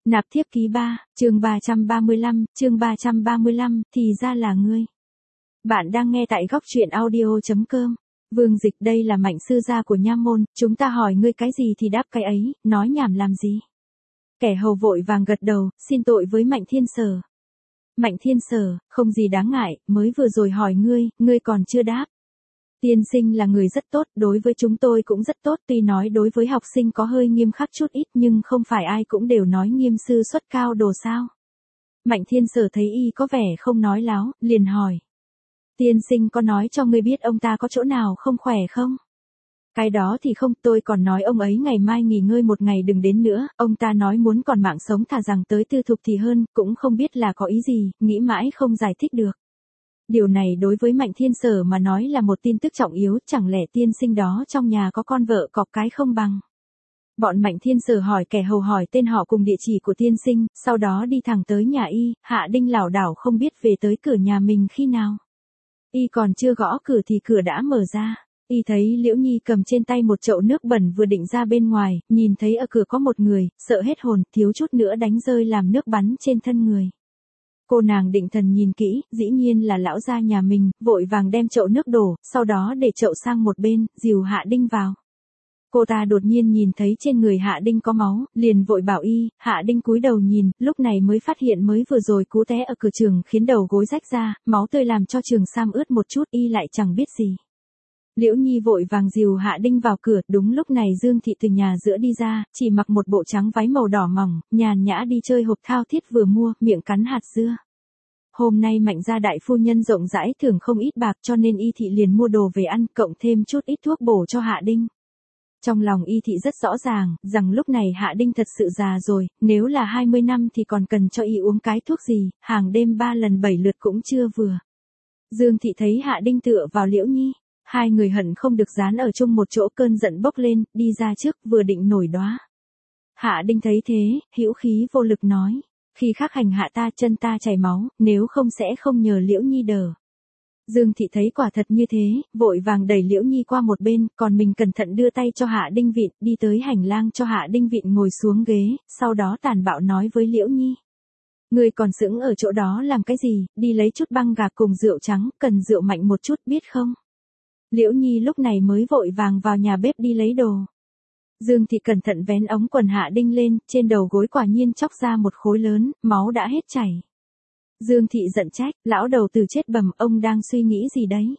Nạp thiếp ký 3, chương 335, thì ra là ngươi. Bạn đang nghe tại góc truyện audio.com. Vương Dịch, đây là Mạnh sư gia của nha môn, chúng ta hỏi ngươi cái gì thì đáp cái ấy, nói nhảm làm gì. Kẻ hầu vội vàng gật đầu, xin tội với Mạnh Thiên Sở. Mạnh Thiên Sở, không gì đáng ngại, mới vừa rồi hỏi ngươi còn chưa đáp. Tiên sinh là người rất tốt, đối với chúng tôi cũng rất tốt, tuy nói đối với học sinh có hơi nghiêm khắc chút ít nhưng không phải ai cũng đều nói nghiêm sư xuất cao đồ sao. Mạnh Thiên Sở thấy y có vẻ không nói láo, liền hỏi. Tiên sinh có nói cho ngươi biết ông ta có chỗ nào không khỏe không? Cái đó thì không, tôi còn nói ông ấy ngày mai nghỉ ngơi một ngày đừng đến nữa, ông ta nói muốn còn mạng sống thà rằng tới tư thục thì hơn, cũng không biết là có ý gì, nghĩ mãi không giải thích được. Điều này đối với Mạnh Thiên Sở mà nói là một tin tức trọng yếu, chẳng lẽ tiên sinh đó trong nhà có con vợ cọp cái không bằng. Bọn Mạnh Thiên Sở hỏi kẻ hầu hỏi tên họ cùng địa chỉ của tiên sinh, sau đó đi thẳng tới nhà y, Hạ Đinh lảo đảo không biết về tới cửa nhà mình khi nào. Y còn chưa gõ cửa thì cửa đã mở ra. Y thấy Liễu Nhi cầm trên tay một chậu nước bẩn vừa định ra bên ngoài, nhìn thấy ở cửa có một người, sợ hết hồn, thiếu chút nữa đánh rơi làm nước bắn trên thân người. Cô nàng định thần nhìn kỹ, dĩ nhiên là lão gia nhà mình, vội vàng đem chậu nước đổ, sau đó để chậu sang một bên, dìu Hạ Đinh vào. Cô ta đột nhiên nhìn thấy trên người Hạ Đinh có máu, liền vội bảo y, Hạ Đinh cúi đầu nhìn, lúc này mới phát hiện mới vừa rồi cú té ở cửa trường khiến đầu gối rách ra, máu tươi làm cho trường sam ướt một chút, y lại chẳng biết gì. Liễu Nhi vội vàng dìu Hạ Đinh vào cửa, đúng lúc này Dương Thị từ nhà giữa đi ra, chỉ mặc một bộ trắng váy màu đỏ mỏng, nhàn nhã đi chơi hộp thao thiết vừa mua, miệng cắn hạt dưa. Hôm nay Mạnh gia đại phu nhân rộng rãi thưởng không ít bạc cho nên y thị liền mua đồ về ăn, cộng thêm chút ít thuốc bổ cho Hạ Đinh. Trong lòng y thị rất rõ ràng, rằng lúc này Hạ Đinh thật sự già rồi, nếu là 20 năm thì còn cần cho y uống cái thuốc gì, hàng đêm 3 lần 7 lượt cũng chưa vừa. Dương Thị thấy Hạ Đinh tựa vào Liễu Nhi. Hai người hận không được dán ở chung một chỗ, cơn giận bốc lên, đi ra trước, vừa định nổi đoá. Hạ Đinh thấy thế, hữu khí vô lực nói, khi khác hành hạ ta chân ta chảy máu, nếu không sẽ không nhờ Liễu Nhi đỡ. Dương Thị thấy quả thật như thế, vội vàng đẩy Liễu Nhi qua một bên, còn mình cẩn thận đưa tay cho Hạ Đinh vịn, đi tới hành lang cho Hạ Đinh vịn ngồi xuống ghế, sau đó tàn bạo nói với Liễu Nhi. Ngươi còn sững ở chỗ đó làm cái gì, đi lấy chút băng gạc cùng rượu trắng, cần rượu mạnh một chút biết không? Liễu Nhi lúc này mới vội vàng vào nhà bếp đi lấy đồ. Dương Thị cẩn thận vén ống quần Hạ Đinh lên, trên đầu gối quả nhiên chóc ra một khối lớn, máu đã hết chảy. Dương Thị giận trách, lão đầu tử chết bầm, ông đang suy nghĩ gì đấy?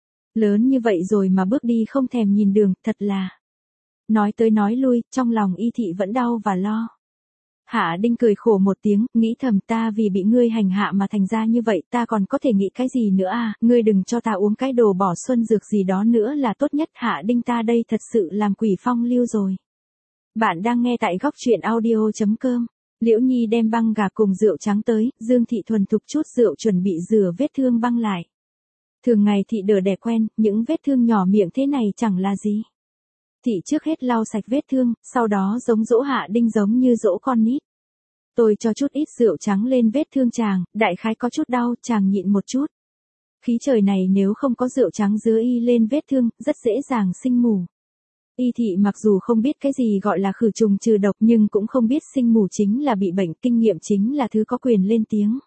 Lớn như vậy rồi mà bước đi không thèm nhìn đường, thật là. Nói tới nói lui, trong lòng y thị vẫn đau và lo. Hạ Đinh cười khổ một tiếng, nghĩ thầm ta vì bị ngươi hành hạ mà thành ra như vậy, ta còn có thể nghĩ cái gì nữa à, ngươi đừng cho ta uống cái đồ bỏ xuân dược gì đó nữa là tốt nhất. Hạ Đinh ta đây thật sự làm quỷ phong lưu rồi. Bạn đang nghe tại góc truyện audio.com. Liễu Nhi đem băng gạc cùng rượu trắng tới, Dương Thị thuần thục chút rượu chuẩn bị rửa vết thương băng lại. Thường ngày Thị đỡ đẻ quen, những vết thương nhỏ miệng thế này chẳng là gì. Thị trước hết lau sạch vết thương, sau đó giống dỗ Hạ Đinh giống như dỗ con nít. Tôi cho chút ít rượu trắng lên vết thương chàng, đại khái có chút đau, chàng nhịn một chút. Khí trời này nếu không có rượu trắng dưới y lên vết thương, rất dễ dàng sinh mù. Y thị mặc dù không biết cái gì gọi là khử trùng trừ độc nhưng cũng không biết sinh mù chính là bị bệnh, kinh nghiệm chính là thứ có quyền lên tiếng.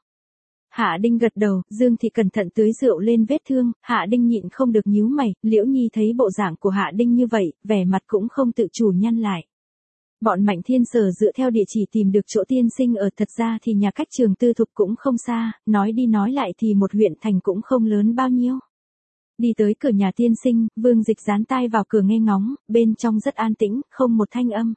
Hạ Đinh gật đầu, Dương Thị cẩn thận tưới rượu lên vết thương, Hạ Đinh nhịn không được nhíu mày, Liễu Nhi thấy bộ dạng của Hạ Đinh như vậy, vẻ mặt cũng không tự chủ nhăn lại. Bọn Mạnh Thiên Sở dựa theo địa chỉ tìm được chỗ tiên sinh ở, thật ra thì nhà cách trường tư thục cũng không xa, nói đi nói lại thì một huyện thành cũng không lớn bao nhiêu. Đi tới cửa nhà tiên sinh, Vương Dịch dán tai vào cửa nghe ngóng, bên trong rất an tĩnh, không một thanh âm.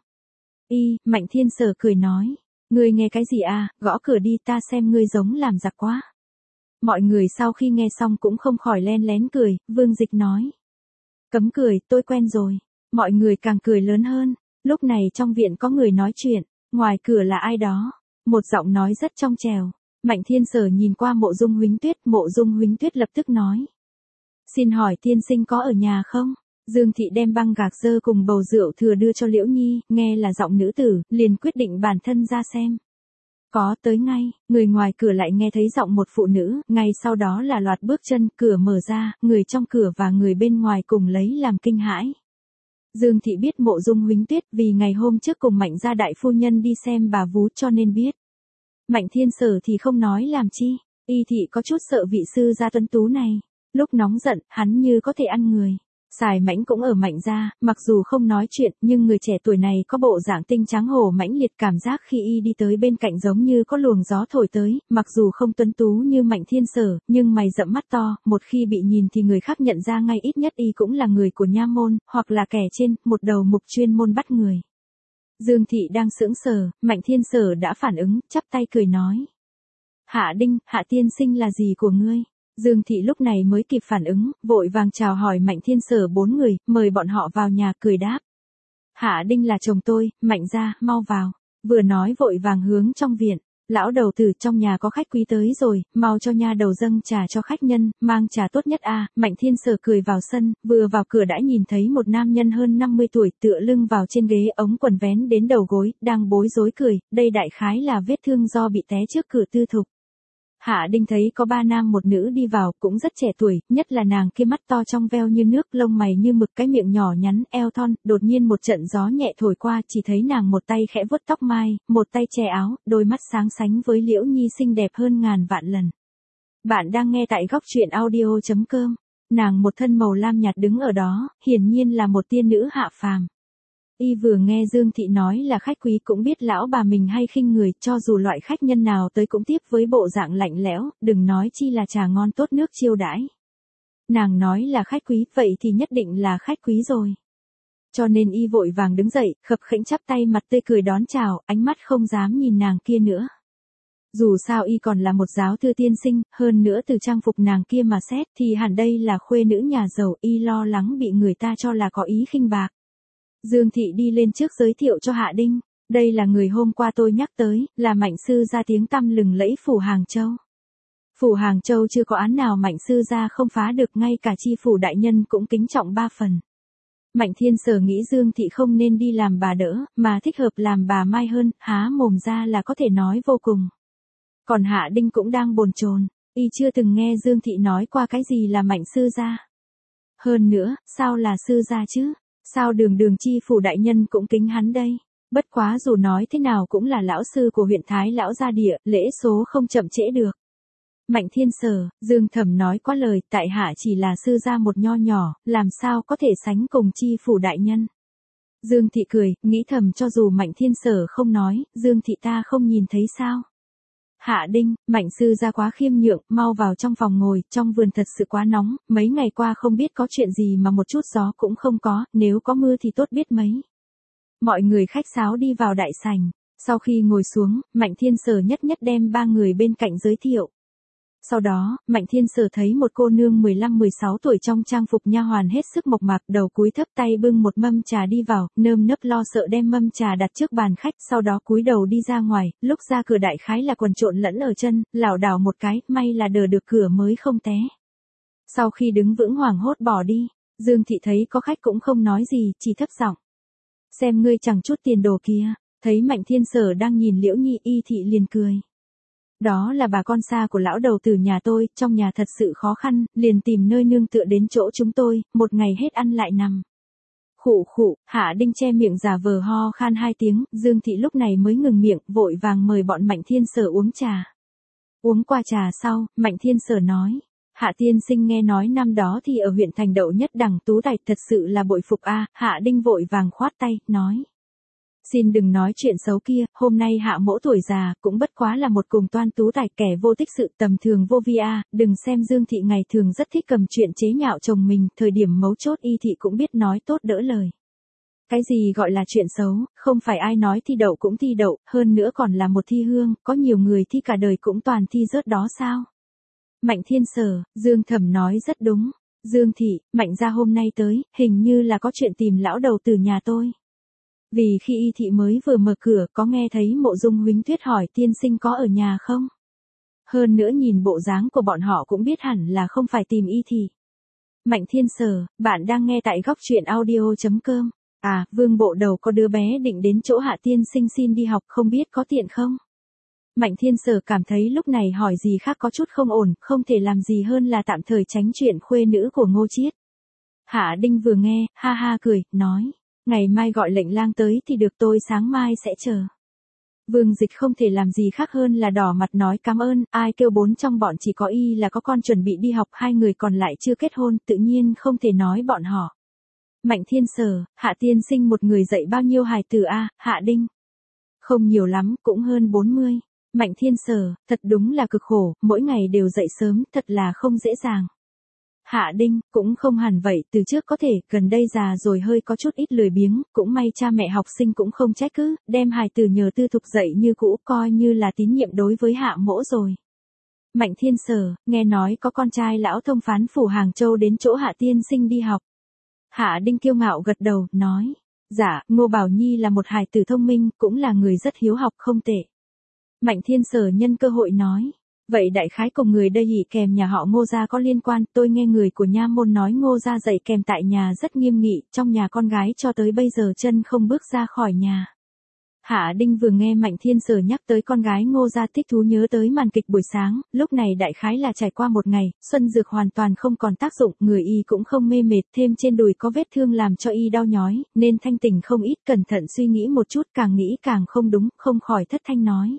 Mạnh Thiên Sở cười nói, ngươi nghe cái gì à, gõ cửa đi, ta xem ngươi giống làm giặc quá. Mọi người sau khi nghe xong cũng không khỏi len lén cười, Vương Dịch nói. Cấm cười, tôi quen rồi. Mọi người càng cười lớn hơn. Lúc này trong viện có người nói chuyện, ngoài cửa là ai đó. Một giọng nói rất trong trẻo. Mạnh Thiên Sở nhìn qua Mộ Dung Huính Tuyết lập tức nói. Xin hỏi tiên sinh có ở nhà không? Dương Thị đem băng gạc dơ cùng bầu rượu thừa đưa cho Liễu Nhi, nghe là giọng nữ tử, liền quyết định bản thân ra xem. Có, tới ngay, người ngoài cửa lại nghe thấy giọng một phụ nữ, ngay sau đó là loạt bước chân, cửa mở ra, người trong cửa và người bên ngoài cùng lấy làm kinh hãi. Dương Thị biết Mộ Dung Huỳnh Tuyết vì ngày hôm trước cùng Mạnh gia đại phu nhân đi xem bà vú cho nên biết. Mạnh Thiên Sở thì không nói làm chi, Y Thị có chút sợ vị sư gia tuấn tú này, lúc nóng giận, hắn như có thể ăn người. Sài Mãnh cũng ở Mạnh gia, mặc dù không nói chuyện, nhưng người trẻ tuổi này có bộ dạng tinh trắng hổ mãnh liệt, cảm giác khi y đi tới bên cạnh giống như có luồng gió thổi tới, mặc dù không tuấn tú như Mạnh Thiên Sở, nhưng mày rậm mắt to, một khi bị nhìn thì người khác nhận ra ngay, ít nhất y cũng là người của nha môn, hoặc là kẻ trên, một đầu mục chuyên môn bắt người. Dương Thị đang sững sờ, Mạnh Thiên Sở đã phản ứng, chắp tay cười nói. Hạ Đinh, Hạ tiên sinh là gì của ngươi? Dương Thị lúc này mới kịp phản ứng, vội vàng chào hỏi Mạnh Thiên Sở 4 người, mời bọn họ vào nhà, cười đáp. Hạ Đinh là chồng tôi, Mạnh gia, mau vào. Vừa nói vội vàng hướng trong viện. Lão đầu tử, trong nhà có khách quý tới rồi, mau cho nha đầu dâng trà cho khách nhân, mang trà tốt nhất a. Mạnh Thiên Sở cười vào sân, vừa vào cửa đã nhìn thấy một nam nhân hơn 50 tuổi tựa lưng vào trên ghế, ống quần vén đến đầu gối, đang bối rối cười, đây đại khái là vết thương do bị té trước cửa tư thục. Hạ Đinh thấy có 3 nam một nữ đi vào, cũng rất trẻ tuổi, nhất là nàng kia mắt to trong veo như nước, lông mày như mực, cái miệng nhỏ nhắn, eo thon, đột nhiên một trận gió nhẹ thổi qua, chỉ thấy nàng một tay khẽ vuốt tóc mai, một tay che áo, đôi mắt sáng sánh với Liễu Nhi xinh đẹp hơn ngàn vạn lần. Bạn đang nghe tại góc truyện audio.com, nàng một thân màu lam nhạt đứng ở đó, hiển nhiên là một tiên nữ hạ phàm. Y vừa nghe Dương Thị nói là khách quý cũng biết lão bà mình hay khinh người, cho dù loại khách nhân nào tới cũng tiếp với bộ dạng lạnh lẽo, đừng nói chi là trà ngon tốt nước chiêu đãi. Nàng nói là khách quý, vậy thì nhất định là khách quý rồi. Cho nên y vội vàng đứng dậy, khập khiễng chắp tay, mặt tươi cười đón chào, ánh mắt không dám nhìn nàng kia nữa. Dù sao y còn là một giáo thư tiên sinh, hơn nữa từ trang phục nàng kia mà xét thì hẳn đây là khuê nữ nhà giàu, y lo lắng bị người ta cho là có ý khinh bạc. Dương Thị đi lên trước giới thiệu cho Hạ Đinh, đây là người hôm qua tôi nhắc tới, là Mạnh sư gia tiếng tăm lừng lẫy phủ Hàng Châu. Phủ Hàng Châu chưa có án nào Mạnh sư gia không phá được, ngay cả chi phủ đại nhân cũng kính trọng 3 phần. Mạnh Thiên Sở nghĩ Dương Thị không nên đi làm bà đỡ, mà thích hợp làm bà Mai hơn, há mồm ra là có thể nói vô cùng. Còn Hạ Đinh cũng đang bồn chồn, y chưa từng nghe Dương Thị nói qua cái gì là Mạnh sư gia. Hơn nữa, sao là sư gia chứ? Sao đường đường chi phủ đại nhân cũng kính hắn đây? Bất quá dù nói thế nào cũng là lão sư của huyện Thái lão gia địa, lễ số không chậm trễ được. Mạnh Thiên Sở, Dương Thẩm nói quá lời, tại hạ chỉ là sư gia một nho nhỏ, làm sao có thể sánh cùng chi phủ đại nhân. Dương Thị cười, nghĩ thầm cho dù Mạnh Thiên Sở không nói, Dương Thị ta không nhìn thấy sao. Hạ Đinh, Mạnh sư gia quá khiêm nhượng, mau vào trong phòng ngồi, trong vườn thật sự quá nóng, mấy ngày qua không biết có chuyện gì mà một chút gió cũng không có, nếu có mưa thì tốt biết mấy. Mọi người khách sáo đi vào đại sảnh, sau khi ngồi xuống, Mạnh Thiên Sở nhất nhất đem 3 người bên cạnh giới thiệu. Sau đó, Mạnh Thiên Sở thấy một cô nương 15-16 tuổi trong trang phục nha hoàn hết sức mộc mạc, đầu cúi thấp, tay bưng một mâm trà đi vào, nơm nớp lo sợ đem mâm trà đặt trước bàn khách, sau đó cúi đầu đi ra ngoài, lúc ra cửa đại khái là quần trộn lẫn ở chân, lảo đảo một cái, may là đờ được cửa mới không té. Sau khi đứng vững hoảng hốt bỏ đi, Dương Thị thấy có khách cũng không nói gì, chỉ thấp giọng. Xem ngươi chẳng chút tiền đồ kia, thấy Mạnh Thiên Sở đang nhìn Liễu Nhi, Y Thị liền cười. Đó là bà con xa của lão đầu tử nhà tôi, trong nhà thật sự khó khăn, liền tìm nơi nương tựa đến chỗ chúng tôi, một ngày hết ăn lại nằm. Khụ khụ, Hạ Đinh che miệng giả vờ ho khan 2 tiếng, Dương Thị lúc này mới ngừng miệng, vội vàng mời bọn Mạnh Thiên Sở uống trà. Uống qua trà sau, Mạnh Thiên Sở nói, Hạ tiên sinh nghe nói năm đó thì ở huyện thành đậu nhất đẳng tú tài, thật sự là bội phục a. Hạ Đinh vội vàng khoát tay, nói. Xin đừng nói chuyện xấu kia, hôm nay Hạ mỗ tuổi già, cũng bất quá là một cùng toan tú tài, kẻ vô tích sự, tầm thường vô vi a. Đừng xem Dương Thị ngày thường rất thích cầm chuyện chế nhạo chồng mình, thời điểm mấu chốt Y Thị cũng biết nói tốt đỡ lời. Cái gì gọi là chuyện xấu, không phải ai nói thi đậu cũng thi đậu, hơn nữa còn là một thi hương, có nhiều người thi cả đời cũng toàn thi rớt đó sao? Mạnh Thiên Sở, Dương Thẩm nói rất đúng. Dương Thị, Mạnh gia hôm nay tới, hình như là có chuyện tìm lão đầu từ nhà tôi. Vì khi Y Thị mới vừa mở cửa, có nghe thấy Mộ Dung Huỳnh Tuyết hỏi tiên sinh có ở nhà không? Hơn nữa nhìn bộ dáng của bọn họ cũng biết hẳn là không phải tìm Y Thị. Mạnh Thiên Sở, bạn đang nghe tại góc truyện audio.com. À, Vương bộ đầu có đứa bé định đến chỗ Hạ tiên sinh xin đi học, không biết có tiện không? Mạnh Thiên Sở cảm thấy lúc này hỏi gì khác có chút không ổn, không thể làm gì hơn là tạm thời tránh chuyện khuê nữ của Ngô Chiết. Hạ Đinh vừa nghe, ha ha cười, nói. Ngày mai gọi lệnh lang tới thì được, tôi sáng mai sẽ chờ. Vương Dịch không thể làm gì khác hơn là đỏ mặt nói cảm ơn, ai kêu bốn trong bọn chỉ có y là có con chuẩn bị đi học, hai người còn lại chưa kết hôn, tự nhiên không thể nói bọn họ. Mạnh Thiên Sở, Hạ tiên sinh một người dạy bao nhiêu hài tử a? Hạ Đinh? Không nhiều lắm, cũng hơn 40. Mạnh Thiên Sở, thật đúng là cực khổ, mỗi ngày đều dậy sớm, thật là không dễ dàng. Hạ Đinh, cũng không hẳn vậy, từ trước có thể, gần đây già rồi hơi có chút ít lười biếng, cũng may cha mẹ học sinh cũng không trách cứ, đem hài tử nhờ tư thục dạy như cũ, coi như là tín nhiệm đối với Hạ mỗ rồi. Mạnh Thiên Sở, nghe nói có con trai lão thông phán phủ Hàng Châu đến chỗ Hạ tiên sinh đi học. Hạ Đinh kiêu ngạo gật đầu, nói, dạ, Ngô Bảo Nhi là một hài tử thông minh, cũng là người rất hiếu học không tệ. Mạnh Thiên Sở nhân cơ hội nói, vậy đại khái cùng người đây hỉ kèm nhà họ Ngô gia có liên quan, tôi nghe người của nha môn nói Ngô gia dạy kèm tại nhà rất nghiêm nghị, trong nhà con gái cho tới bây giờ chân không bước ra khỏi nhà. Hạ Đinh vừa nghe Mạnh Thiên Sở nhắc tới con gái Ngô gia thích thú nhớ tới màn kịch buổi sáng, lúc này đại khái là trải qua một ngày, xuân dược hoàn toàn không còn tác dụng, người y cũng không mê mệt, thêm trên đùi có vết thương làm cho y đau nhói, nên thanh tỉnh không ít, cẩn thận suy nghĩ một chút, càng nghĩ càng không đúng, không khỏi thất thanh nói.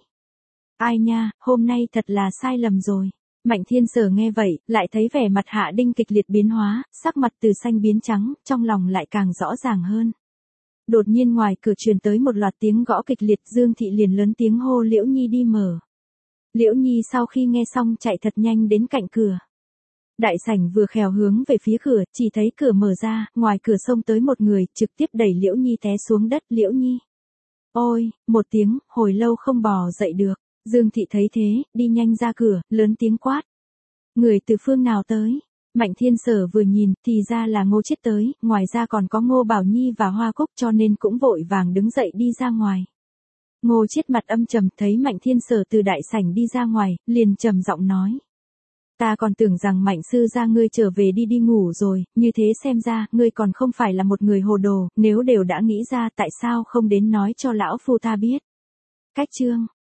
Ai nha, hôm nay thật là sai lầm rồi. Mạnh Thiên Sở nghe vậy, lại thấy vẻ mặt Hạ Đinh kịch liệt biến hóa, sắc mặt từ xanh biến trắng, trong lòng lại càng rõ ràng hơn. Đột nhiên ngoài cửa truyền tới một loạt tiếng gõ kịch liệt, Dương Thị liền lớn tiếng hô Liễu Nhi đi mở. Liễu Nhi sau khi nghe xong chạy thật nhanh đến cạnh cửa. Đại sảnh vừa khèo hướng về phía cửa, chỉ thấy cửa mở ra, ngoài cửa xông tới một người, trực tiếp đẩy Liễu Nhi té xuống đất. Liễu Nhi. Ôi, một tiếng, hồi lâu không bò dậy được. Dương Thị thấy thế, đi nhanh ra cửa, lớn tiếng quát. Người từ phương nào tới? Mạnh Thiên Sở vừa nhìn, thì ra là Ngô Chiết tới, ngoài ra còn có Ngô Bảo Nhi và Hoa Cúc cho nên cũng vội vàng đứng dậy đi ra ngoài. Ngô Chiết mặt âm trầm thấy Mạnh Thiên Sở từ đại sảnh đi ra ngoài, liền trầm giọng nói. Ta còn tưởng rằng Mạnh sư gia ngươi trở về đi ngủ rồi, như thế xem ra, ngươi còn không phải là một người hồ đồ, nếu đều đã nghĩ ra tại sao không đến nói cho lão phu ta biết. Cách chương.